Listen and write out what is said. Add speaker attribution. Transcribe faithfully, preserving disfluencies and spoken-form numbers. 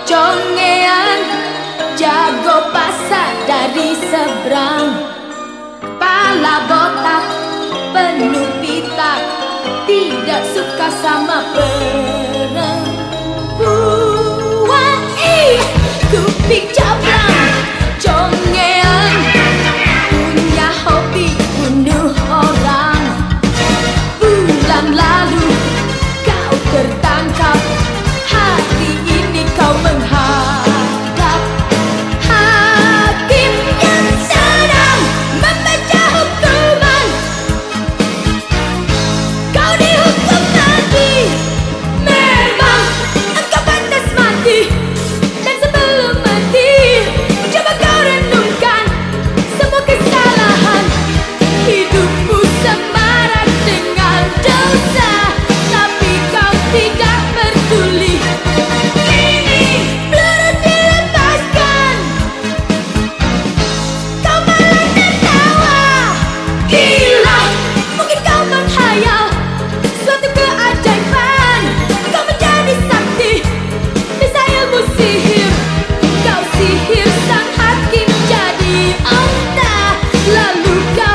Speaker 1: congean, jago pasar dari seberang, pala botak, penuh pitak, tidak suka sama perempuan. Ih, kupik cabang, congean, punya hobi bunuh orang. Bulan lalu kau tertangkap, hari ini kau menghadap hakim yang sedang membaca hukuman. Kau dihukum mati, memang engkau pantas mati. Dan sebelum mati, coba kau renungkan semua kesalahan hidupmu semarak dengan dosa, tapi kau tidak peduli. Kini peluru dilepaskan, kau malah tertawa. Gila, mungkin kau menghayal suatu keajaiban. Kau menjadi sakti, bisa ilmu sihir. Kau sihir sang hakim jadi onta, lalu kau